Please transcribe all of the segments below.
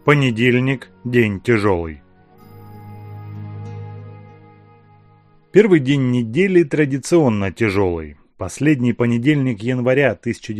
Понедельник – день тяжелый. Первый день недели традиционно тяжелый. Последний понедельник января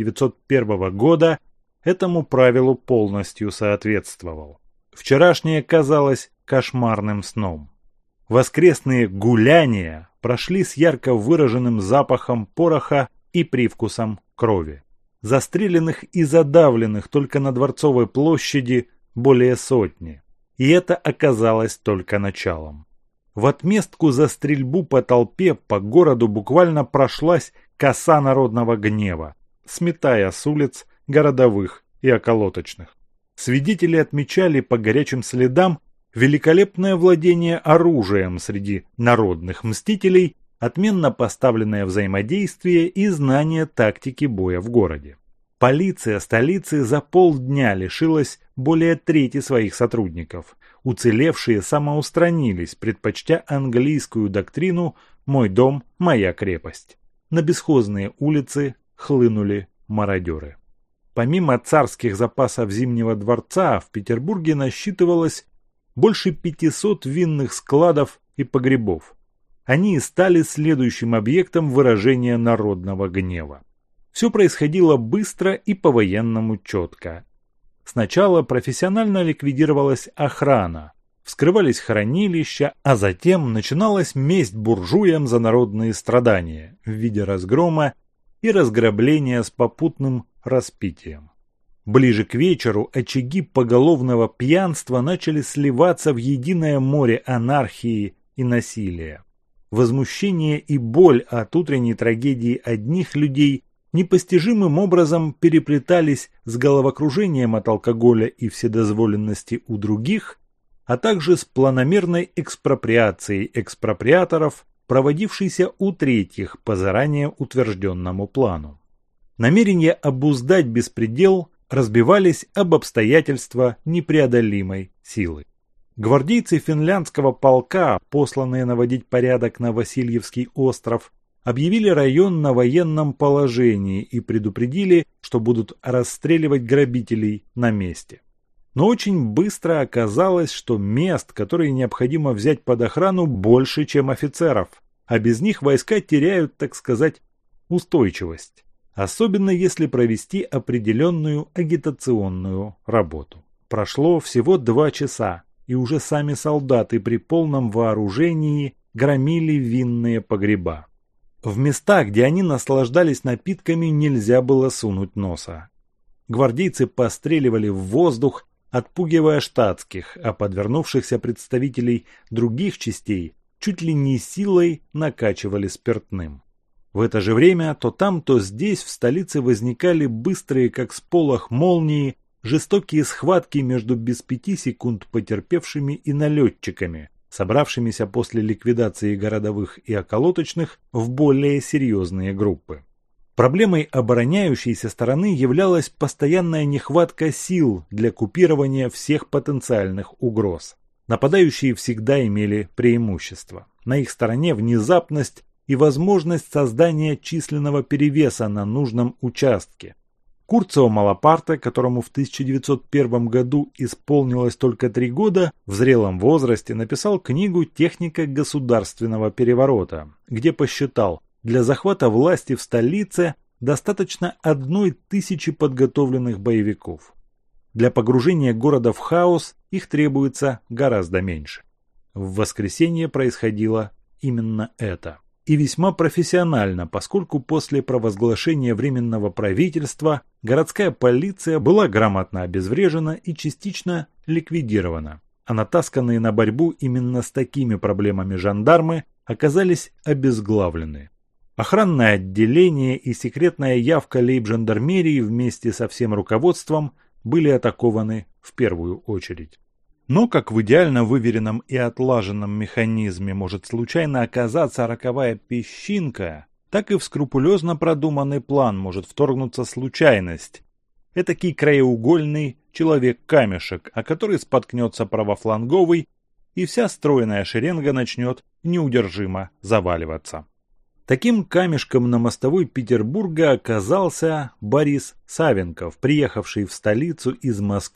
1901 года этому правилу полностью соответствовал. Вчерашнее казалось кошмарным сном. Воскресные гуляния прошли с ярко выраженным запахом пороха и привкусом крови. Застреленных и задавленных только на Дворцовой площади более сотни. И это оказалось только началом. В отместку за стрельбу по толпе по городу буквально прошлась коса народного гнева, сметая с улиц городовых и околоточных. Свидетели отмечали по горячим следам великолепное владение оружием среди народных мстителей, отменно поставленное взаимодействие и знание тактики боя в городе. Полиция столицы за полдня лишилась более трети своих сотрудников. Уцелевшие самоустранились, предпочтя английскую доктрину «Мой дом, моя крепость». На бесхозные улицы хлынули мародеры. Помимо царских запасов Зимнего дворца, в Петербурге насчитывалось больше 500 винных складов и погребов. Они и стали следующим объектом выражения народного гнева. Все происходило быстро и по-военному четко. Сначала профессионально ликвидировалась охрана, вскрывались хранилища, а затем начиналась месть буржуям за народные страдания в виде разгрома и разграбления с попутным распитием. Ближе к вечеру очаги поголовного пьянства начали сливаться в единое море анархии и насилия. Возмущение и боль от утренней трагедии одних людей непостижимым образом переплетались с головокружением от алкоголя и вседозволенности у других, а также с планомерной экспроприацией экспроприаторов, проводившейся у третьих по заранее утвержденному плану. Намерения обуздать беспредел разбивались об обстоятельства непреодолимой силы. Гвардейцы финляндского полка, посланные наводить порядок на Васильевский остров, объявили район на военном положении и предупредили, что будут расстреливать грабителей на месте. Но очень быстро оказалось, что мест, которые необходимо взять под охрану, больше, чем офицеров, а без них войска теряют, так сказать, устойчивость, особенно если провести определенную агитационную работу. Прошло всего 2 часа, и уже сами солдаты при полном вооружении громили винные погреба. В места, где они наслаждались напитками, нельзя было сунуть носа. Гвардейцы постреливали в воздух, отпугивая штатских, а подвернувшихся представителей других частей чуть ли не силой накачивали спиртным. В это же время то там, то здесь в столице возникали быстрые, как сполох молнии, жестокие схватки между без 5 секунд потерпевшими и налетчиками, собравшимися после ликвидации городовых и околоточных в более серьезные группы. Проблемой обороняющейся стороны являлась постоянная нехватка сил для купирования всех потенциальных угроз. Нападающие всегда имели преимущество. На их стороне внезапность и возможность создания численного перевеса на нужном участке. Курцио Малапарте, которому в 1901 году исполнилось только 3 года, в зрелом возрасте написал книгу «Техника государственного переворота», где посчитал, для захвата власти в столице достаточно 1000 подготовленных боевиков. Для погружения города в хаос их требуется гораздо меньше. В воскресенье происходило именно это. И весьма профессионально, поскольку после провозглашения Временного правительства городская полиция была грамотно обезврежена и частично ликвидирована, а натасканные на борьбу именно с такими проблемами жандармы оказались обезглавлены. Охранное отделение и секретная явка лейб-жандармерии вместе со всем руководством были атакованы в первую очередь. Но как в идеально выверенном и отлаженном механизме может случайно оказаться роковая песчинка, так и в скрупулезно продуманный план может вторгнуться случайность. Этакий краеугольный человек-камешек, о который споткнется правофланговый, и вся стройная шеренга начнет неудержимо заваливаться. Таким камешком на мостовой Петербурга оказался Борис Савенков, приехавший в столицу из Москвы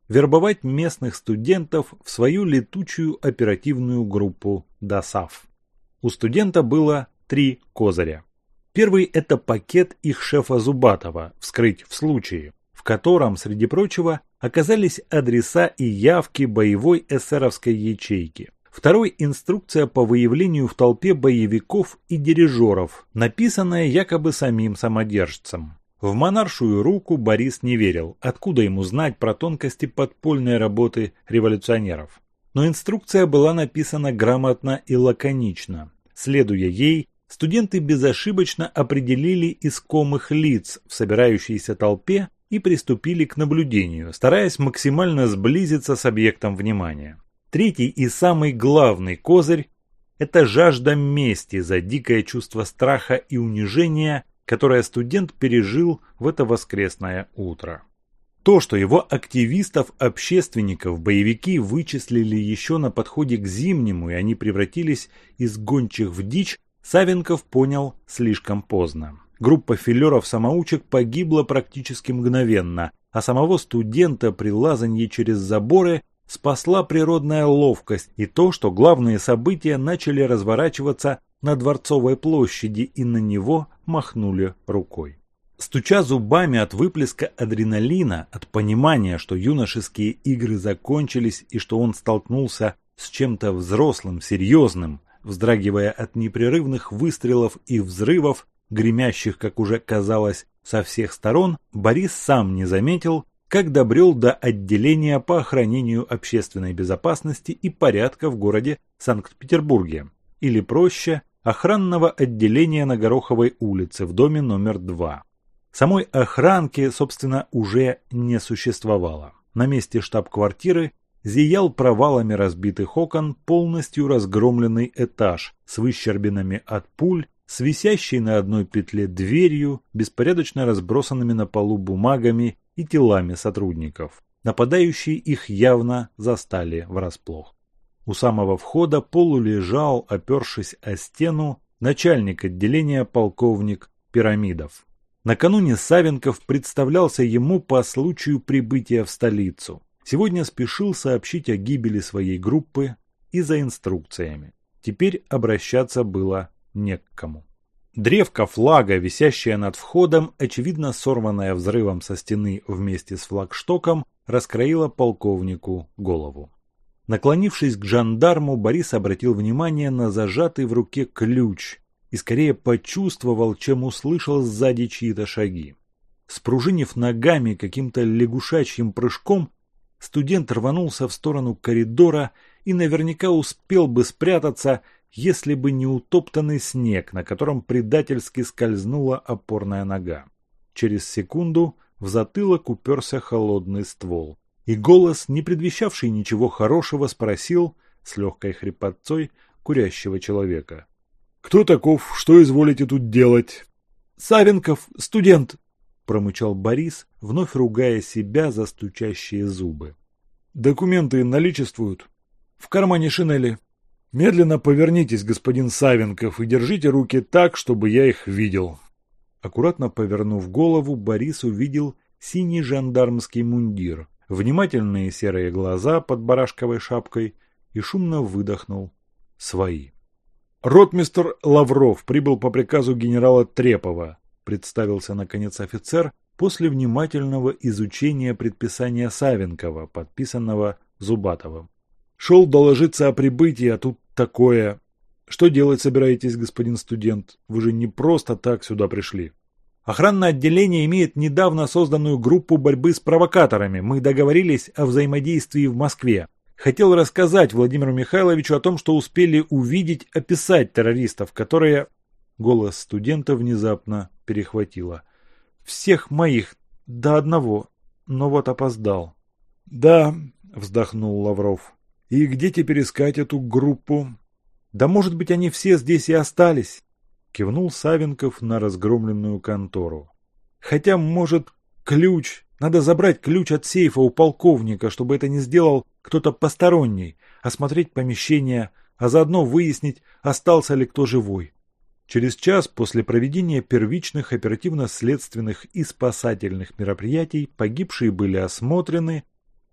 вербовать местных студентов в свою летучую оперативную группу ДОСААФ. У студента было 3 козыря. Первый – это пакет их шефа Зубатова «Вскрыть в случае», в котором, среди прочего, оказались адреса и явки боевой эсеровской ячейки. Второй – инструкция по выявлению в толпе боевиков и дирижеров, написанная якобы самим самодержцем. В монаршую руку Борис не верил, откуда ему знать про тонкости подпольной работы революционеров. Но инструкция была написана грамотно и лаконично. Следуя ей, студенты безошибочно определили искомых лиц в собирающейся толпе и приступили к наблюдению, стараясь максимально сблизиться с объектом внимания. Третий и самый главный козырь – это жажда мести за дикое чувство страха и унижения, которое студент пережил в это воскресное утро. То, что его активистов-общественников боевики вычислили еще на подходе к Зимнему, и они превратились из гончих в дичь, Савенков понял слишком поздно. Группа филеров-самоучек погибла практически мгновенно, а самого студента при лазанье через заборы спасла природная ловкость и то, что главные события начали разворачиваться на Дворцовой площади и на него махнули рукой. Стуча зубами от выплеска адреналина, от понимания, что юношеские игры закончились и что он столкнулся с чем-то взрослым, серьезным, вздрагивая от непрерывных выстрелов и взрывов, гремящих, как уже казалось, со всех сторон, Борис сам не заметил, как добрел до отделения по охранению общественной безопасности и порядка в городе Санкт-Петербурге, или проще, охранного отделения на Гороховой улице в доме номер 2. Самой охранки, собственно, уже не существовало. На месте штаб-квартиры зиял провалами разбитых окон полностью разгромленный этаж с выщербинами от пуль, с висящей на одной петле дверью, беспорядочно разбросанными на полу бумагами и телами сотрудников. Нападающие их явно застали врасплох. У самого входа полулежал, опершись о стену, начальник отделения полковник Пирамидов. Накануне Савенков представлялся ему по случаю прибытия в столицу. Сегодня спешил сообщить о гибели своей группы и за инструкциями. Теперь обращаться было не к кому. Древко флага, висящее над входом, очевидно сорванное взрывом со стены вместе с флагштоком, раскроило полковнику голову. Наклонившись к жандарму, Борис обратил внимание на зажатый в руке ключ и скорее почувствовал, чем услышал сзади чьи-то шаги. Спружинив ногами каким-то лягушачьим прыжком, студент рванулся в сторону коридора и наверняка успел бы спрятаться, если бы не утоптанный снег, на котором предательски скользнула опорная нога. Через секунду в затылок уперся холодный ствол, и голос, не предвещавший ничего хорошего, спросил с легкой хрипотцой курящего человека: «Кто таков? Что изволите тут делать?» «Савенков, студент», – промычал Борис, вновь ругая себя за стучащие зубы. «Документы наличествуют?» «В кармане шинели». «Медленно повернитесь, господин Савенков, и держите руки так, чтобы я их видел». Аккуратно повернув голову, Борис увидел синий жандармский мундир, внимательные серые глаза под барашковой шапкой и шумно выдохнул: «Свои». «Ротмистр Лавров прибыл по приказу генерала Трепова», представился наконец офицер после внимательного изучения предписания Савенкова, подписанного Зубатовым. «Шел доложиться о прибытии, а тут такое. Что делать собираетесь, господин студент? Вы же не просто так сюда пришли». «Охранное отделение имеет недавно созданную группу борьбы с провокаторами. Мы договорились о взаимодействии в Москве. Хотел рассказать Владимиру Михайловичу о том, что успели увидеть, описать террористов, которые...» Голос студента внезапно перехватило. «Всех моих до одного, но вот опоздал». «Да», — вздохнул Лавров. «И где теперь искать эту группу?» «Да может быть, они все здесь и остались», — кивнул Савенков на разгромленную контору. «Хотя, может, ключ. Надо забрать ключ от сейфа у полковника, чтобы это не сделал кто-то посторонний, осмотреть помещение, а заодно выяснить, остался ли кто живой». Через час после проведения первичных оперативно-следственных и спасательных мероприятий погибшие были осмотрены,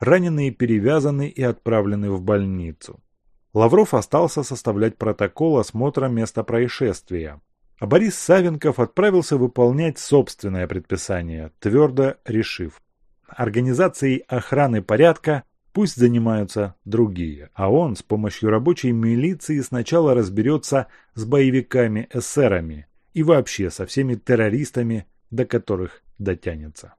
раненые перевязаны и отправлены в больницу. Лавров остался составлять протокол осмотра места происшествия, а Борис Савенков отправился выполнять собственное предписание, твердо решив: организацией охраны порядка пусть занимаются другие, а он с помощью рабочей милиции сначала разберется с боевиками-эсерами и вообще со всеми террористами, до которых дотянется.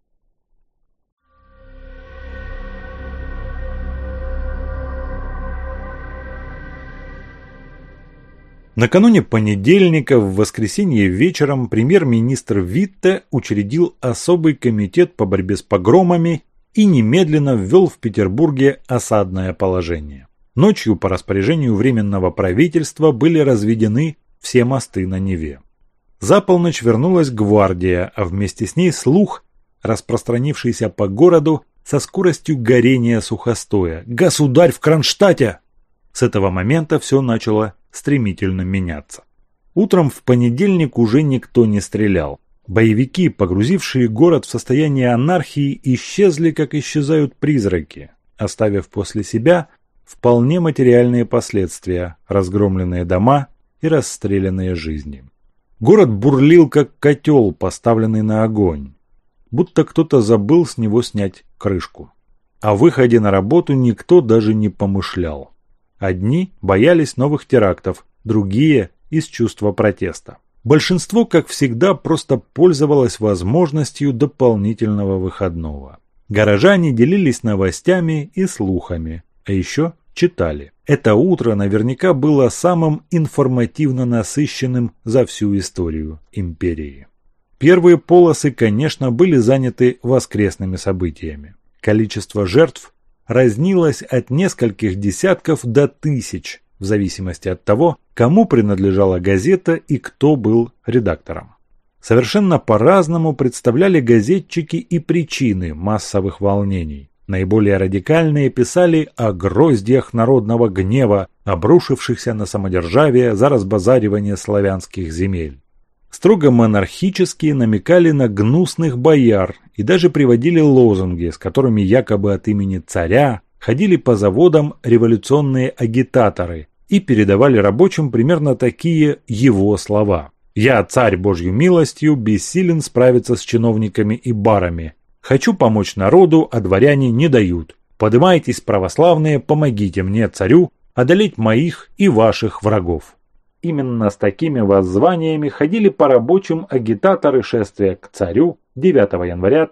Накануне понедельника, в воскресенье вечером, премьер-министр Витте учредил особый комитет по борьбе с погромами и немедленно ввел в Петербурге осадное положение. Ночью по распоряжению Временного правительства были разведены все мосты на Неве. За полночь вернулась гвардия, а вместе с ней слух, распространившийся по городу со скоростью горения сухостоя: «Государь в Кронштадте!» С этого момента все начало стремительно меняться. Утром в понедельник уже никто не стрелял. Боевики, погрузившие город в состояние анархии, исчезли, как исчезают призраки, оставив после себя вполне материальные последствия: разгромленные дома и расстрелянные жизни. Город бурлил, как котел, поставленный на огонь, будто кто-то забыл с него снять крышку. О выходе на работу никто даже не помышлял. Одни боялись новых терактов, другие – из чувства протеста. Большинство, как всегда, просто пользовалось возможностью дополнительного выходного. Горожане делились новостями и слухами, а еще читали. Это утро наверняка было самым информативно насыщенным за всю историю империи. Первые полосы, конечно, были заняты воскресными событиями. Количество жертв разнилось от нескольких десятков до тысяч, в зависимости от того, кому принадлежала газета и кто был редактором. Совершенно по-разному представляли газетчики и причины массовых волнений. Наиболее радикальные писали о гроздьях народного гнева, обрушившихся на самодержавие за разбазаривание славянских земель. Строго монархические намекали на гнусных бояр и даже приводили лозунги, с которыми якобы от имени царя ходили по заводам революционные агитаторы и передавали рабочим примерно такие его слова: «Я, царь Божью милостью, бессилен справиться с чиновниками и барами. Хочу помочь народу, а дворяне не дают. Подымайтесь, православные, помогите мне, царю, одолеть моих и ваших врагов». Именно с такими воззваниями ходили по рабочим агитаторы шествия к царю 9 января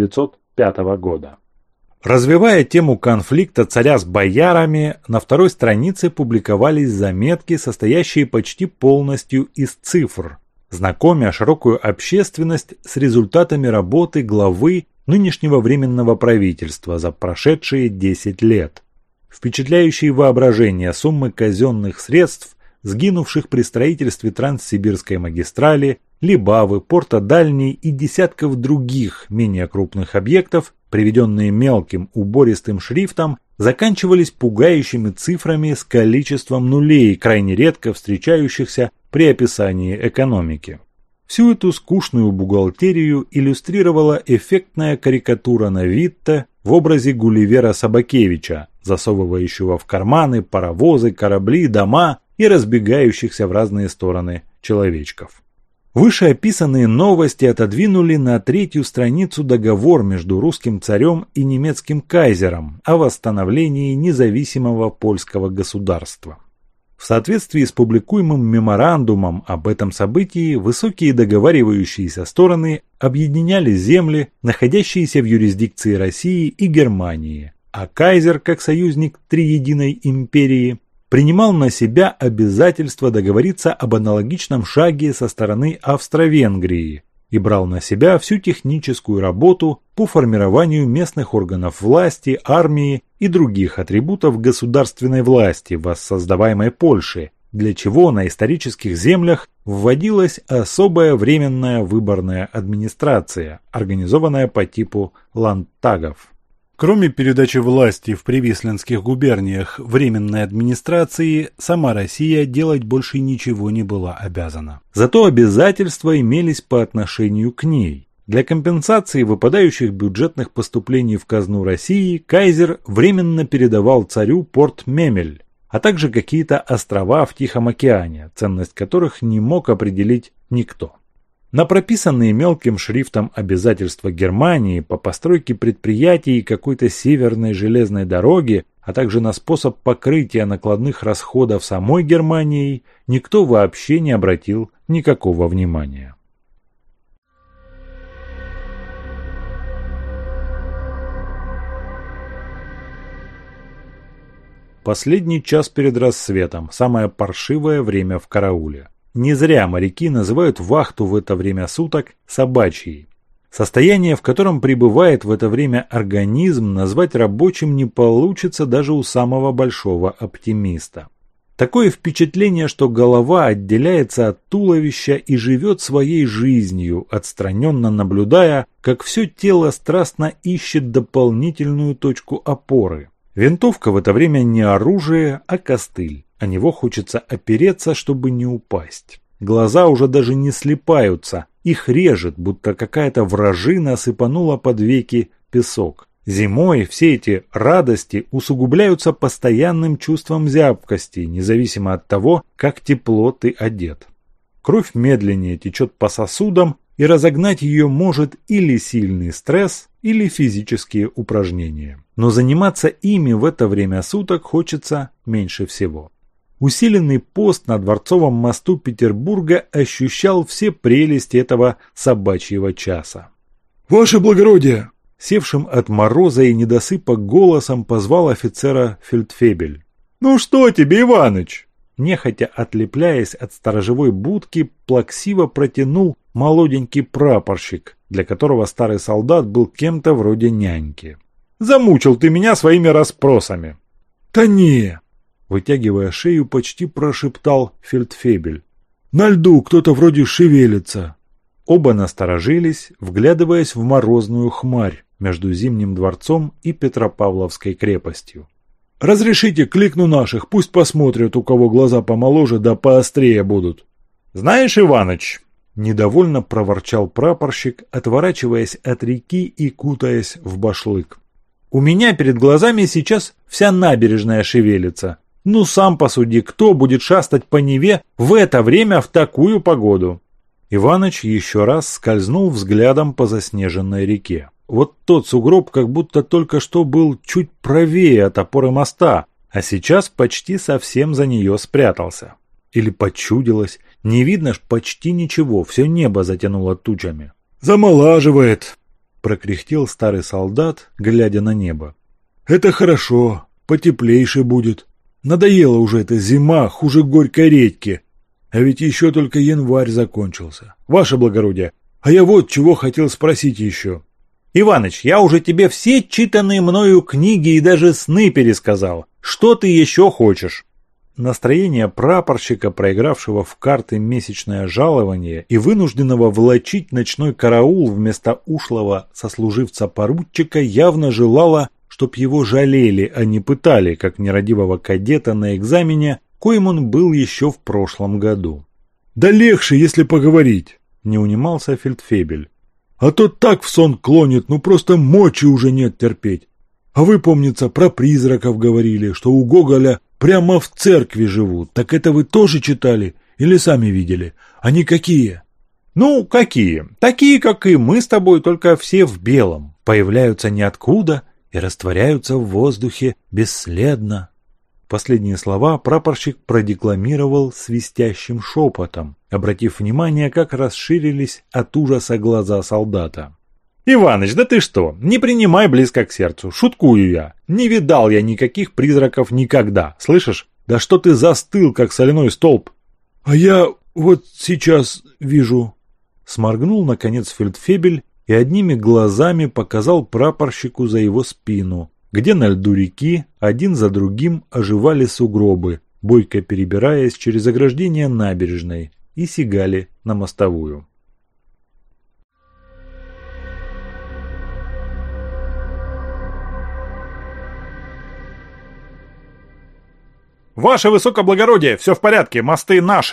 1905 года. Развивая тему конфликта царя с боярами, на второй странице публиковались заметки, состоящие почти полностью из цифр, знакомя широкую общественность с результатами работы главы нынешнего Временного правительства за прошедшие 10 лет. Впечатляющие воображение суммы казенных средств, сгинувших при строительстве Транссибирской магистрали, Либавы, порта Дальний и десятков других менее крупных объектов, приведенные мелким убористым шрифтом, заканчивались пугающими цифрами с количеством нулей, крайне редко встречающихся при описании экономики. Всю эту скучную бухгалтерию иллюстрировала эффектная карикатура на Витте в образе Гулливера Собакевича, засовывающего в карманы паровозы, корабли, дома и разбегающихся в разные стороны человечков. Вышеописанные новости отодвинули на третью страницу договор между русским царем и немецким кайзером о восстановлении независимого польского государства. В соответствии с публикуемым меморандумом об этом событии, высокие договаривающиеся стороны объединяли земли, находящиеся в юрисдикции России и Германии, а кайзер, как союзник Триединой империи, принимал на себя обязательство договориться об аналогичном шаге со стороны Австро-Венгрии и брал на себя всю техническую работу по формированию местных органов власти, армии и других атрибутов государственной власти в воссоздаваемой Польше, для чего на исторических землях вводилась особая временная выборная администрация, организованная по типу ландтагов. Кроме передачи власти в привислинских губерниях Временной администрации, сама Россия делать больше ничего не была обязана. Зато обязательства имелись по отношению к ней. Для компенсации выпадающих бюджетных поступлений в казну России кайзер временно передавал царю порт Мемель, а также какие-то острова в Тихом океане, ценность которых не мог определить никто. На прописанные мелким шрифтом обязательства Германии по постройке предприятий и какой-то северной железной дороги, а также на способ покрытия накладных расходов самой Германией, никто вообще не обратил никакого внимания. Последний час перед рассветом – самое паршивое время в карауле. Не зря моряки называют вахту в это время суток собачьей. Состояние, в котором пребывает в это время организм, назвать рабочим не получится даже у самого большого оптимиста. Такое впечатление, что голова отделяется от туловища и живет своей жизнью, отстраненно наблюдая, как все тело страстно ищет дополнительную точку опоры. Винтовка в это время не оружие, а костыль. О него хочется опереться, чтобы не упасть. Глаза уже даже не слипаются, их режет, будто какая-то вражина сыпанула под веки песок. Зимой все эти радости усугубляются постоянным чувством зябкости, независимо от того, как тепло ты одет. Кровь медленнее течет по сосудам, и разогнать ее может или сильный стресс, или физические упражнения. Но заниматься ими в это время суток хочется меньше всего. Усиленный пост на Дворцовом мосту Петербурга ощущал все прелести этого собачьего часа. «Ваше благородие!» Севшим от мороза и недосыпа голосом позвал офицера фельдфебель. «Ну что тебе, Иваныч?» Нехотя отлепляясь от сторожевой будки, плаксиво протянул молоденький прапорщик, для которого старый солдат был кем-то вроде няньки. «Замучил ты меня своими расспросами!» «Да не!» Вытягивая шею, почти прошептал фельдфебель. «На льду кто-то вроде шевелится!» Оба насторожились, вглядываясь в морозную хмарь между Зимним дворцом и Петропавловской крепостью. «Разрешите, кликну наших, пусть посмотрят, у кого глаза помоложе да поострее будут». «Знаешь, Иваныч», – недовольно проворчал прапорщик, отворачиваясь от реки и кутаясь в башлык. «У меня перед глазами сейчас вся набережная шевелится. Ну сам посуди, кто будет шастать по Неве в это время в такую погоду?» Иваныч еще раз скользнул взглядом по заснеженной реке. Вот тот сугроб как будто только что был чуть правее от опоры моста, а сейчас почти совсем за нее спрятался. Или почудилось, не видно ж почти ничего, все небо затянуло тучами. «Замолаживает!» – прокряхтел старый солдат, глядя на небо. «Это хорошо, потеплейше будет. Надоела уже эта зима, хуже горькой редьки. А ведь еще только январь закончился. Ваше благородие, а я вот чего хотел спросить еще». «Иваныч, я уже тебе все читанные мною книги и даже сны пересказал. Что ты еще хочешь?» Настроение прапорщика, проигравшего в карты месячное жалование и вынужденного влачить ночной караул вместо ушлого сослуживца-поручика, явно желало, чтоб его жалели, а не пытали, как нерадивого кадета на экзамене, коим он был еще в прошлом году. «Да легче, если поговорить», – не унимался фельдфебель. «А то так в сон клонит, ну просто мочи уже нет терпеть. А вы, помнится, про призраков говорили, что у Гоголя прямо в церкви живут. Так это вы тоже читали или сами видели? Они какие?» «Ну, какие? Такие, как и мы с тобой, только все в белом. Появляются ниоткуда и растворяются в воздухе бесследно». Последние слова прапорщик продекламировал свистящим шепотом, обратив внимание, как расширились от ужаса глаза солдата. «Иваныч, да ты что? Не принимай близко к сердцу. Шуткую я. Не видал я никаких призраков никогда. Слышишь? Да что ты застыл, как соляной столб?» «А я вот сейчас вижу». Сморгнул, наконец, фельдфебель и одними глазами показал прапорщику за его спину, где на льду реки один за другим оживали сугробы, бойко перебираясь через ограждение набережной, и сигали на мостовую. «Ваше высокоблагородие, все в порядке, мосты наши!»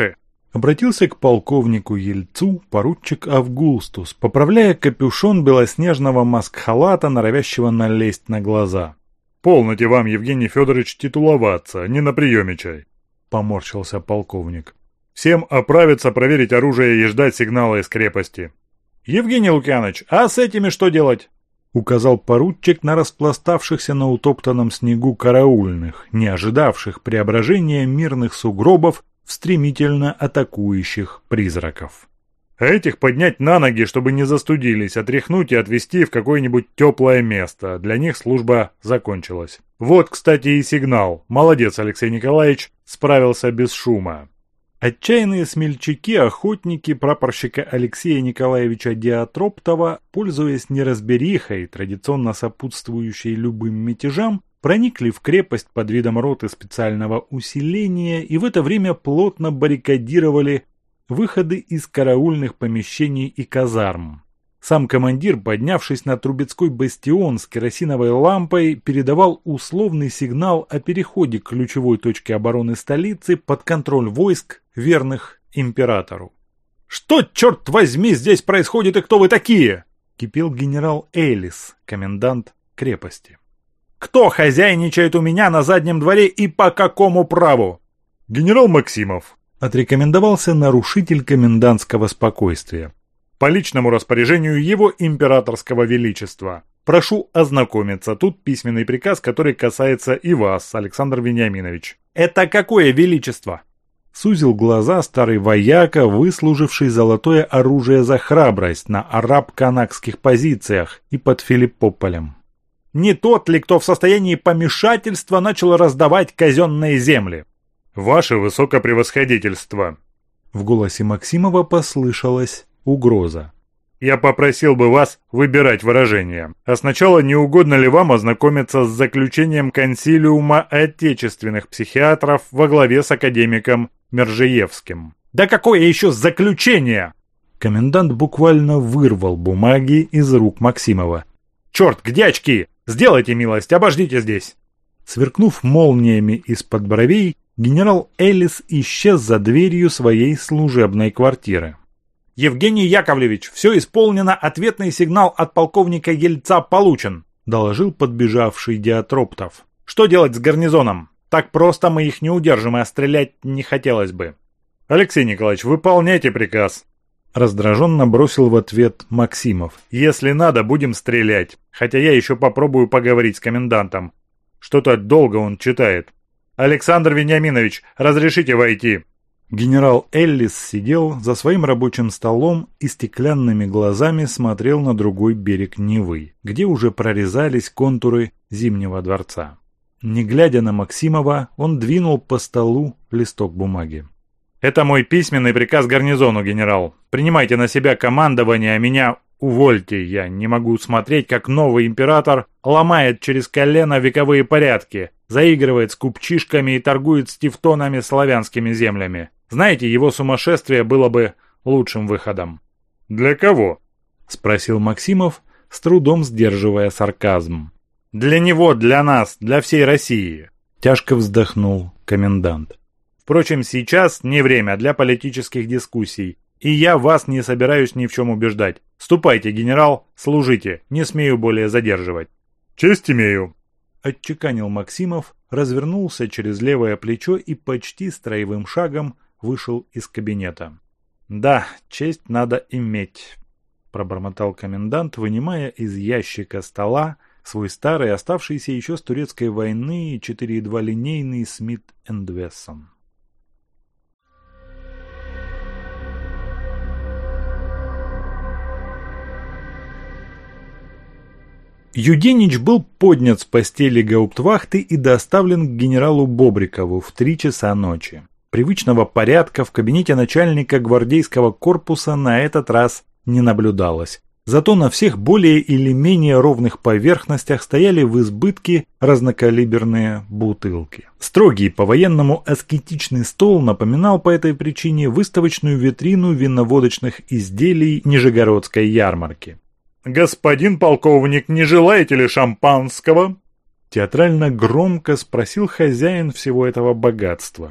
Обратился к полковнику Ельцу поручик Августус, поправляя капюшон белоснежного маскхалата, норовящего налезть на глаза. «Полноте вам, Евгений Федорович, титуловаться, не на приеме чай», — поморщился полковник. «Всем оправиться, проверить оружие и ждать сигнала из крепости». «Евгений Лукьяныч, а с этими что делать?» — указал поручик на распластавшихся на утоптанном снегу караульных, не ожидавших преображения мирных сугробов в стремительно атакующих призраков. «А этих поднять на ноги, чтобы не застудились, отряхнуть и отвезти в какое-нибудь теплое место. Для них служба закончилась. Вот, кстати, и сигнал. Молодец, Алексей Николаевич, справился без шума». Отчаянные смельчаки-охотники прапорщика Алексея Николаевича Диатроптова, пользуясь неразберихой, традиционно сопутствующей любым мятежам, проникли в крепость под видом роты специального усиления и в это время плотно баррикадировали выходы из караульных помещений и казарм. Сам командир, поднявшись на Трубецкой бастион с керосиновой лампой, передавал условный сигнал о переходе к ключевой точке обороны столицы под контроль войск, верных императору. «Что, черт возьми, здесь происходит и кто вы такие?» — кипел генерал Элис, комендант крепости. «Кто хозяйничает у меня на заднем дворе и по какому праву?» «Генерал Максимов», — отрекомендовался нарушитель комендантского спокойствия. «По личному распоряжению его императорского величества. Прошу ознакомиться. Тут письменный приказ, который касается и вас, Александр Вениаминович». «Это какое величество?» Сузил глаза старый вояка, выслуживший золотое оружие за храбрость на араб-канакских позициях и под Филиппополем. «Не тот ли, кто в состоянии помешательства начал раздавать казенные земли?» «Ваше высокопревосходительство!» В голосе Максимова послышалась угроза. «Я попросил бы вас выбирать выражение. А сначала, не угодно ли вам ознакомиться с заключением консилиума отечественных психиатров во главе с академиком Мержиевским?» «Да какое еще заключение?» Комендант буквально вырвал бумаги из рук Максимова. «Черт, где очки? Сделайте милость, обождите здесь!» Сверкнув молниями из-под бровей, генерал Элис исчез за дверью своей служебной квартиры. «Евгений Яковлевич, все исполнено, ответный сигнал от полковника Ельца получен», доложил подбежавший Диатроптов. «Что делать с гарнизоном? Так просто мы их не удержим, а стрелять не хотелось бы». «Алексей Николаевич, выполняйте приказ», раздраженно бросил в ответ Максимов. «Если надо, будем стрелять. Хотя я еще попробую поговорить с комендантом. Что-то долго он читает. Александр Вениаминович, разрешите войти?» Генерал Эллис сидел за своим рабочим столом и стеклянными глазами смотрел на другой берег Невы, где уже прорезались контуры Зимнего дворца. Не глядя на Максимова, он двинул по столу листок бумаги. «Это мой письменный приказ гарнизону, генерал. Принимайте на себя командование, а меня увольте. Я не могу смотреть, как новый император ломает через колено вековые порядки, заигрывает с купчишками и торгует с тевтонами славянскими землями. Знаете, его сумасшествие было бы лучшим выходом». «Для кого?» – спросил Максимов, с трудом сдерживая сарказм. «Для него, для нас, для всей России», – тяжко вздохнул комендант. «Впрочем, сейчас не время для политических дискуссий, и я вас не собираюсь ни в чем убеждать. Ступайте, генерал, служите, не смею более задерживать». «Честь имею», – отчеканил Максимов, развернулся через левое плечо и почти строевым шагом вышел из кабинета. «Да, честь надо иметь», – пробормотал комендант, вынимая из ящика стола свой старый, оставшийся еще с турецкой войны 4,2 линейный Смит & Вессон. Юденич был поднят с постели гауптвахты и доставлен к генералу Бобрикову в 3 часа ночи. Привычного порядка в кабинете начальника гвардейского корпуса на этот раз не наблюдалось. Зато на всех более или менее ровных поверхностях стояли в избытке разнокалиберные бутылки. Строгий по-военному аскетичный стол напоминал по этой причине выставочную витрину виноводочных изделий Нижегородской ярмарки. «Господин полковник, не желаете ли шампанского?» Театрально громко спросил хозяин всего этого богатства.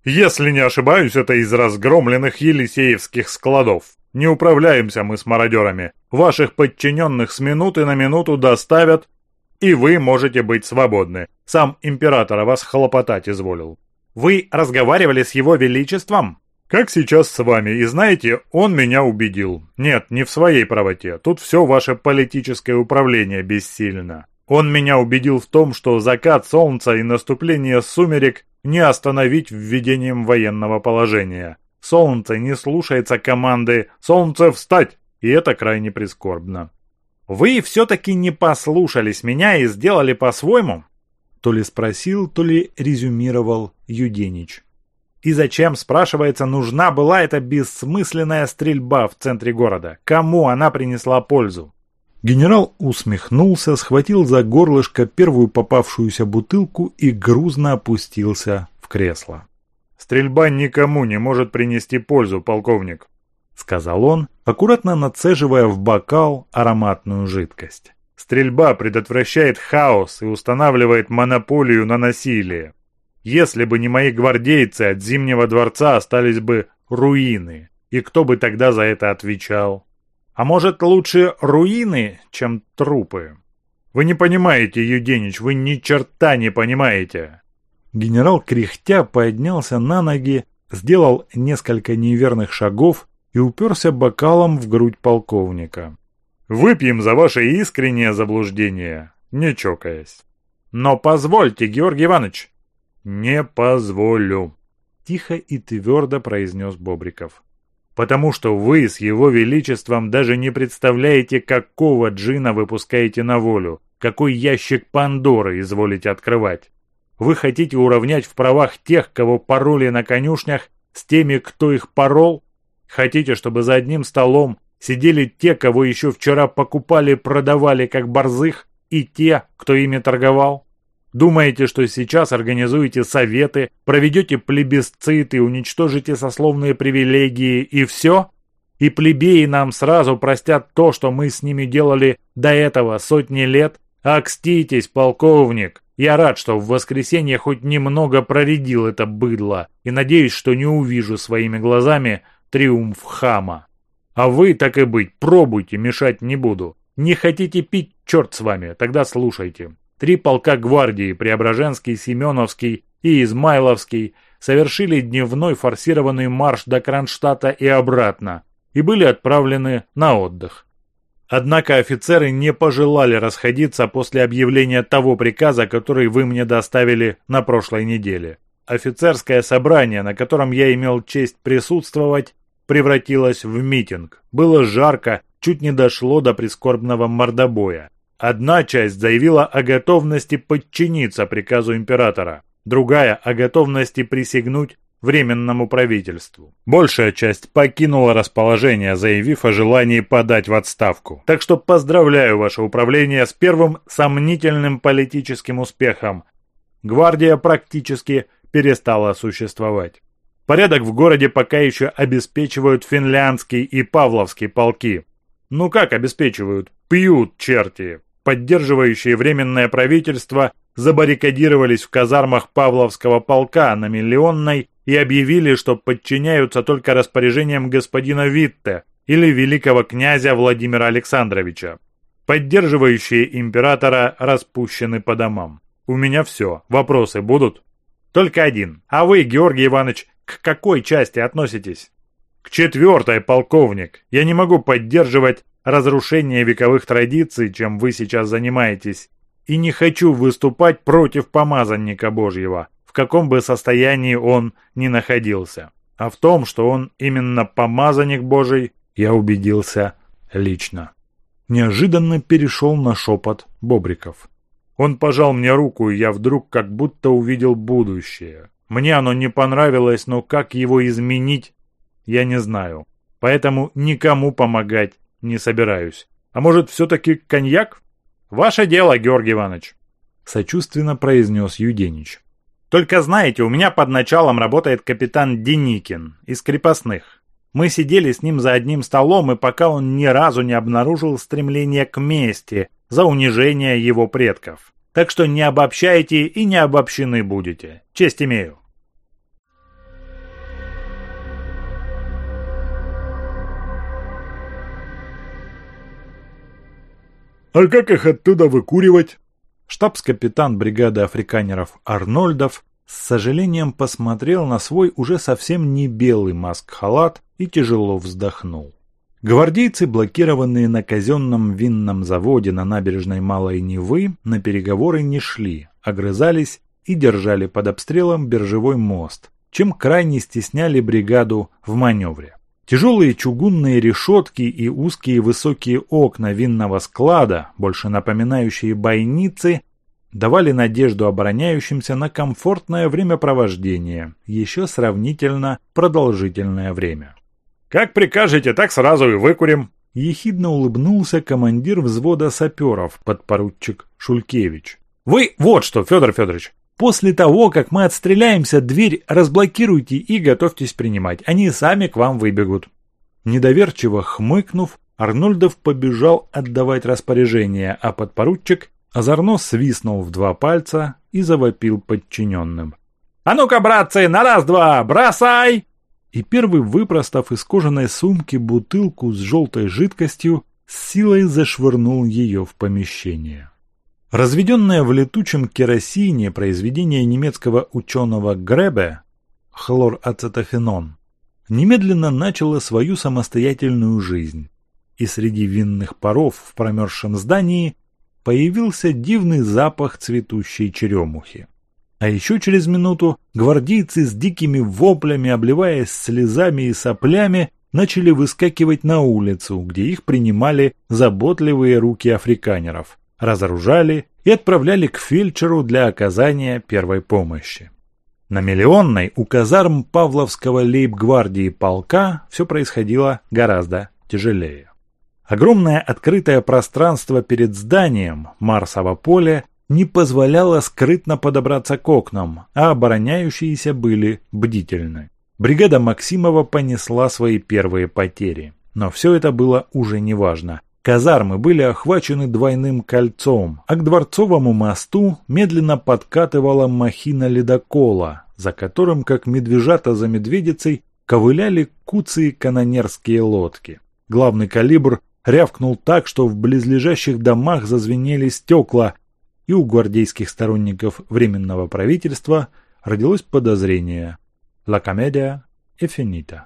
Если не ошибаюсь, это из разгромленных Елисеевских складов. Не управляемся мы с мародерами. Ваших подчиненных с минуты на минуту доставят, и вы можете быть свободны. Сам император о вас хлопотать изволил». «Вы разговаривали с его величеством?» «Как сейчас с вами, и знаете, он меня убедил. Нет, не в своей правоте. Тут все ваше политическое управление бессильно. Он меня убедил в том, что закат солнца и наступление сумерек не остановить введением военного положения. Солнце не слушается команды «Солнце, встать!» И это крайне прискорбно». «Вы все-таки не послушались меня и сделали по-своему?» То ли спросил, то ли резюмировал Юденич. «И зачем, спрашивается, нужна была эта бессмысленная стрельба в центре города? Кому она принесла пользу?» Генерал усмехнулся, схватил за горлышко первую попавшуюся бутылку и грузно опустился в кресло. «Стрельба никому не может принести пользу, полковник», — сказал он, аккуратно нацеживая в бокал ароматную жидкость. «Стрельба предотвращает хаос и устанавливает монополию на насилие. Если бы не мои гвардейцы, от Зимнего дворца остались бы руины. И кто бы тогда за это отвечал? А может, лучше руины, чем трупы? Вы не понимаете, Юденич, вы ни черта не понимаете». Генерал кряхтя поднялся на ноги, сделал несколько неверных шагов и уперся бокалом в грудь полковника. «Выпьем за ваше искреннее заблуждение, не чокаясь». «Но позвольте, Георгий Иванович». «Не позволю», — тихо и твердо произнес Бобриков. «Потому что вы с его величеством даже не представляете, какого джина выпускаете на волю, какой ящик Пандоры изволите открывать. Вы хотите уравнять в правах тех, кого пороли на конюшнях, с теми, кто их порол? Хотите, чтобы за одним столом сидели те, кого еще вчера покупали, продавали как борзых, и те, кто ими торговал? Думаете, что сейчас организуете советы, проведете плебисциты, уничтожите сословные привилегии и все? И плебеи нам сразу простят то, что мы с ними делали до этого сотни лет? Окститесь, полковник! Я рад, что в воскресенье хоть немного проредил это быдло, и надеюсь, что не увижу своими глазами триумф хама. А вы, так и быть, пробуйте, мешать не буду. Не хотите пить, черт с вами, тогда слушайте. 3 полка гвардии, Преображенский, Семеновский и Измайловский, совершили дневной форсированный марш до Кронштадта и обратно, и были отправлены на отдых. Однако офицеры не пожелали расходиться после объявления того приказа, который вы мне доставили на прошлой неделе. Офицерское собрание, на котором я имел честь присутствовать, превратилось в митинг. Было жарко, чуть не дошло до прискорбного мордобоя. Одна часть заявила о готовности подчиниться приказу императора, другая – о готовности присягнуть Временному правительству. Большая часть покинула расположение, заявив о желании подать в отставку. Так что поздравляю ваше управление с первым сомнительным политическим успехом. Гвардия практически перестала существовать. Порядок в городе пока еще обеспечивают финляндский и павловский полки. Ну как обеспечивают? Пьют черти. Поддерживающие Временное правительство забаррикадировались в казармах Павловского полка на Миллионной и объявили, что подчиняются только распоряжениям господина Витте или великого князя Владимира Александровича. Поддерживающие императора распущены по домам. У меня все. Вопросы будут? Только один. А вы, Георгий Иванович, к какой части относитесь? К 4-й, полковник. Я не могу поддерживать разрушение вековых традиций, чем вы сейчас занимаетесь. И не хочу выступать против помазанника Божьего, в каком бы состоянии он ни находился. А в том, что он именно помазанник Божий, я убедился лично. Неожиданно перешел на шепот Бобриков. Он пожал мне руку, и я вдруг как будто увидел будущее. Мне оно не понравилось, но как его изменить, я не знаю. Поэтому никому помогать не собираюсь. А может, все-таки коньяк? Ваше дело, Георгий Иванович. Сочувственно произнес Юденич. Только знаете, у меня под началом работает капитан Деникин из крепостных. Мы сидели с ним за одним столом, и пока он ни разу не обнаружил стремления к мести за унижение его предков. Так что не обобщайте и не обобщены будете. Честь имею. А как их оттуда выкуривать? Штабс-капитан бригады африканеров Арнольдов с сожалением посмотрел на свой уже совсем не белый маск-халат и тяжело вздохнул. Гвардейцы, блокированные на казенном винном заводе на набережной Малой Невы, на переговоры не шли, огрызались и держали под обстрелом биржевой мост, чем крайне стесняли бригаду в маневре. Тяжелые чугунные решетки и узкие высокие окна винного склада, больше напоминающие бойницы, давали надежду обороняющимся на комфортное времяпровождение, еще сравнительно продолжительное время. «Как прикажете, так сразу и выкурим!» Ехидно улыбнулся командир взвода саперов, подпоручик Шулькевич. «Вы вот что, Федор Федорович, после того, как мы отстреляемся, дверь разблокируйте и готовьтесь принимать, они сами к вам выбегут». Недоверчиво хмыкнув, Арнольдов побежал отдавать распоряжение, а подпоручик озорно свистнул в 2 пальца и завопил подчиненным. «А ну-ка, братцы, на раз-два, бросай!» И первый, выпростав из кожаной сумки бутылку с желтой жидкостью, с силой зашвырнул ее в помещение. Разведенное в летучем керосине произведение немецкого ученого Гребе хлорацетофенон немедленно начало свою самостоятельную жизнь, и среди винных паров в промерзшем здании появился дивный запах цветущей черемухи. А еще через минуту гвардейцы с дикими воплями, обливаясь слезами и соплями, начали выскакивать на улицу, где их принимали заботливые руки африканеров, разоружали и отправляли к фельдшеру для оказания первой помощи. На Миллионной у казарм Павловского лейб-гвардии полка все происходило гораздо тяжелее. Огромное открытое пространство перед зданием, Марсово поле, не позволяло скрытно подобраться к окнам, а обороняющиеся были бдительны. Бригада Максимова понесла свои первые потери. Но все это было уже неважно. Казармы были охвачены двойным кольцом, а к Дворцовому мосту медленно подкатывала махина ледокола, за которым, как медвежата за медведицей, ковыляли куцые канонерские лодки. Главный калибр рявкнул так, что в близлежащих домах зазвенели стекла, и у гвардейских сторонников Временного правительства родилось подозрение «La commedia è finita».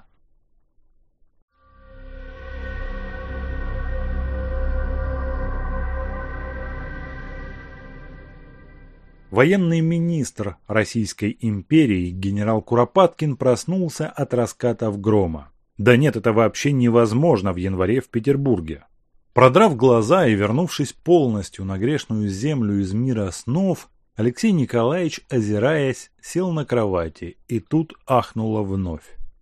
Военный министр Российской империи генерал Куропаткин проснулся от раскатов грома. Да нет, это вообще невозможно в январе в Петербурге. Продрав глаза и вернувшись полностью на грешную землю из мира снов, Алексей Николаевич, озираясь, сел на кровати, и тут ахнуло вновь.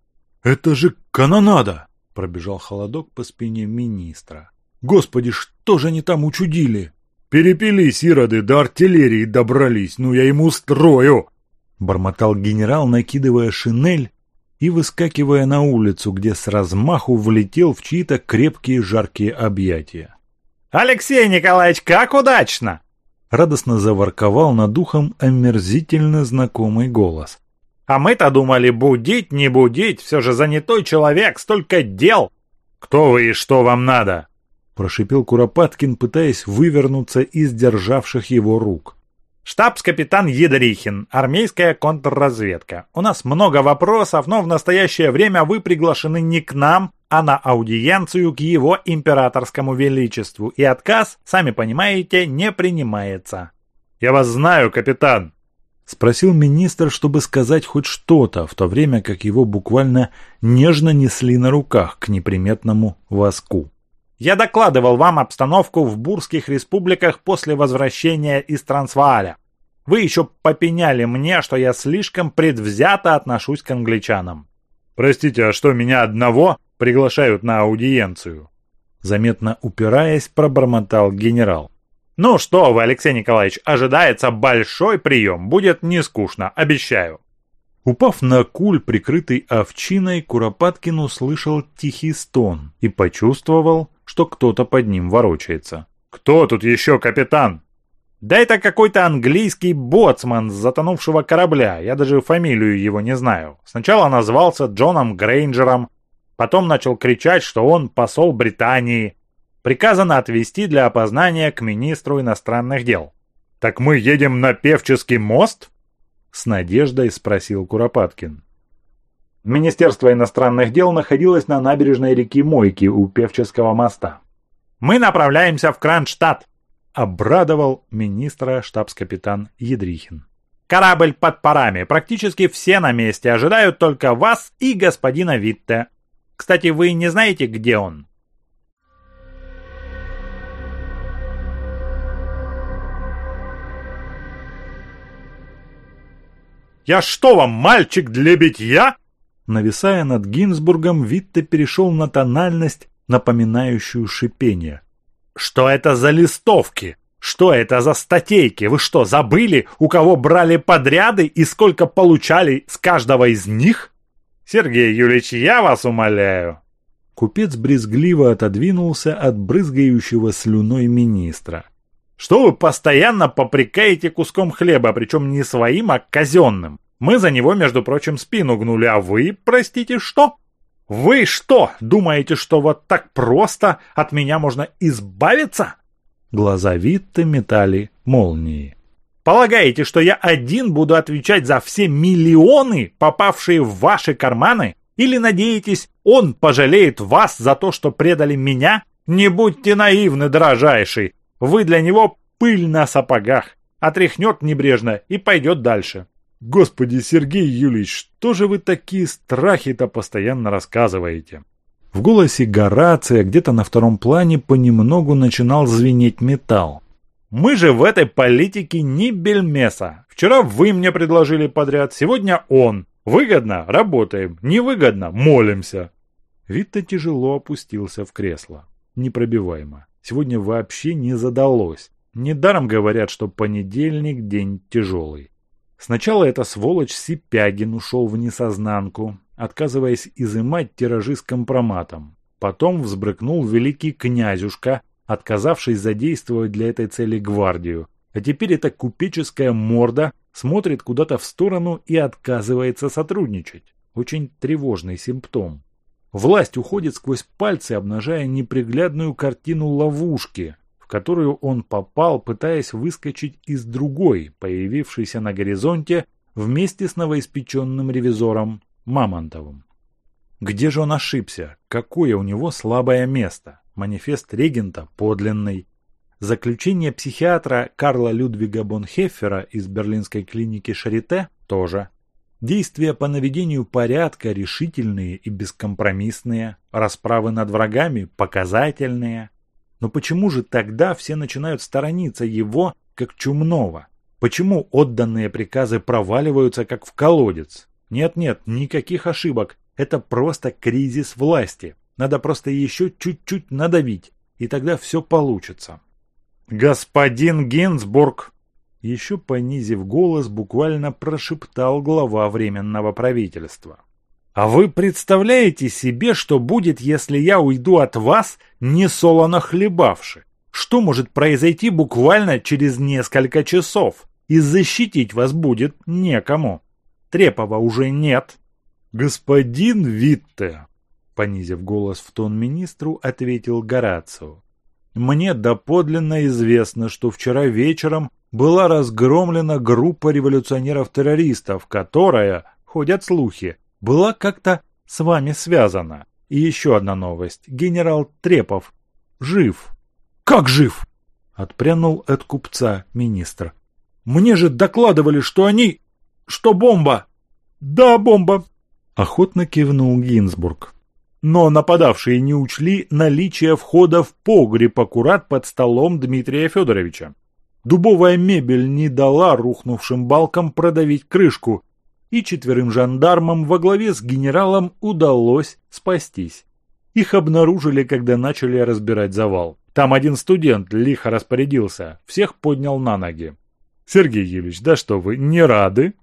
«Это же канонада!» – пробежал холодок по спине министра. «Господи, что же они там учудили? Перепились ироды, до артиллерии добрались, ну я им устрою!» Бормотал генерал, накидывая шинель и выскакивая на улицу, где с размаху влетел в чьи-то крепкие жаркие объятия. «Алексей Николаевич, как удачно!» Радостно заворковал над ухом омерзительно знакомый голос. «А мы-то думали, будить, не будить, все же занятой человек, столько дел!» «Кто вы и что вам надо?» Прошипел Куропаткин, пытаясь вывернуться из державших его рук. «Штабс-капитан Едрихин, армейская контрразведка. У нас много вопросов, но в настоящее время вы приглашены не к нам, а на аудиенцию к его императорскому величеству, и отказ, сами понимаете, не принимается». «Я вас знаю, капитан», — спросил министр, чтобы сказать хоть что-то, в то время как его буквально нежно несли на руках к неприметному воску. «Я докладывал вам обстановку в Бурских республиках после возвращения из Трансвааля. Вы еще попеняли мне, что я слишком предвзято отношусь к англичанам». «Простите, а что, меня одного приглашают на аудиенцию?» Заметно упираясь, пробормотал генерал. «Ну что вы, Алексей Николаевич, ожидается большой прием, будет не скучно, обещаю». Упав на куль, прикрытый овчиной, Куропаткин услышал тихий стон и почувствовал, что кто-то под ним ворочается. «Кто тут еще, капитан?» «Да это какой-то английский боцман с затонувшего корабля, я даже фамилию его не знаю. Сначала назвался Джоном Грейнджером, потом начал кричать, что он посол Британии. Приказано отвезти для опознания к министру иностранных дел». «Так мы едем на Певческий мост?» С надеждой спросил Куропаткин. Министерство иностранных дел находилось на набережной реки Мойки у Певческого моста. «Мы направляемся в Кронштадт», — обрадовал министра штабс-капитан Едрихин. «Корабль под парами, практически все на месте, ожидают только вас и господина Витте. Кстати, вы не знаете, где он?» «Я что вам, мальчик для битья?» Нависая над Гинзбургом, Витте перешел на тональность, напоминающую шипение. «Что это за листовки? Что это за статейки? Вы что, забыли, у кого брали подряды и сколько получали с каждого из них?» «Сергей Юрьевич, я вас умоляю!» Купец брезгливо отодвинулся от брызгающего слюной министра. «Что вы постоянно попрекаете куском хлеба, причем не своим, а казенным? Мы за него, между прочим, спину гнули, а вы, простите, что? Вы что, думаете, что вот так просто от меня можно избавиться?» Глаза Витте метали молнии. «Полагаете, что я один буду отвечать за все миллионы, попавшие в ваши карманы? Или надеетесь, он пожалеет вас за то, что предали меня? Не будьте наивны, дорожайший. Вы для него пыль на сапогах. Отряхнет небрежно и пойдет дальше». «Господи, Сергей Юрьевич, что же вы такие страхи-то постоянно рассказываете?» В голосе Горация где-то на втором плане понемногу начинал звенеть металл. «Мы же в этой политике не бельмеса. Вчера вы мне предложили подряд, сегодня он. Выгодно – работаем, невыгодно – молимся». Витте тяжело опустился в кресло. Непробиваемо. Сегодня вообще не задалось. Недаром говорят, что понедельник – день тяжелый. Сначала эта сволочь Сипягин ушел в несознанку, отказываясь изымать тиражи с компроматом. Потом взбрыкнул великий князюшка, отказавшись задействовать для этой цели гвардию. А теперь эта купеческая морда смотрит куда-то в сторону и отказывается сотрудничать. Очень тревожный симптом. Власть уходит сквозь пальцы, обнажая неприглядную картину ловушки, в которую он попал, пытаясь выскочить из другой, появившейся на горизонте вместе с новоиспеченным ревизором Мамонтовым. Где же он ошибся? Какое у него слабое место? Манифест регента подлинный. Заключение психиатра Карла Людвига Бонхеффера из берлинской клиники Шарите тоже. Действия по наведению порядка решительные и бескомпромиссные, расправы над врагами показательные. Но почему же тогда все начинают сторониться его, как чумного? Почему отданные приказы проваливаются, как в колодец? Нет-нет, никаких ошибок. Это просто кризис власти. Надо просто еще чуть-чуть надавить, и тогда все получится. «Господин Гинзбург!» Еще понизив голос, буквально прошептал глава Временного правительства. «А вы представляете себе, что будет, если я уйду от вас, не солоно хлебавши? Что может произойти буквально через несколько часов? И защитить вас будет некому. Трепова уже нет». «Господин Витте», — понизив голос в тон министру, ответил Горацио. «Мне доподлинно известно, что вчера вечером была разгромлена группа революционеров-террористов, которая, ходят слухи, была как-то с вами связана. И еще одна новость. Генерал Трепов жив». «Как жив?» — отпрянул от купца министр. «Мне же докладывали, что они... что бомба!» «Да, бомба!» — охотно кивнул Гинзбург. Но нападавшие не учли наличие входа в погреб аккурат под столом Дмитрия Федоровича. Дубовая мебель не дала рухнувшим балкам продавить крышку, и 4 жандармам во главе с генералом удалось спастись. Их обнаружили, когда начали разбирать завал. Там один студент лихо распорядился, всех поднял на ноги. «Сергей Юрьевич, да что вы, не рады?»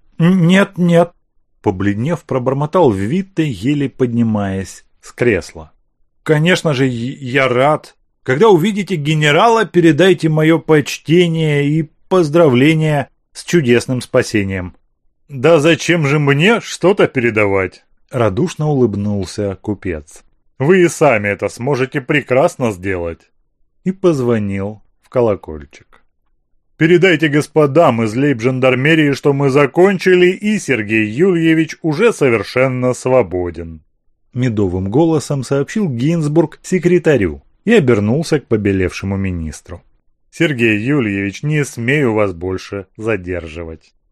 «Нет, нет», — побледнев, пробормотал Витте, еле поднимаясь с кресла. «Конечно же, я рад. Когда увидите генерала, передайте мое почтение и поздравления с чудесным спасением». «Да зачем же мне что-то передавать?» — радушно улыбнулся купец. Вы и сами это сможете прекрасно сделать. И позвонил в колокольчик. Передайте господам из лейб-жандармерии, что мы закончили, и Сергей Юльевич уже совершенно свободен. Медовым голосом сообщил Гинзбург секретарю и обернулся к побелевшему министру. Сергей Юльевич, не смею вас больше задерживать.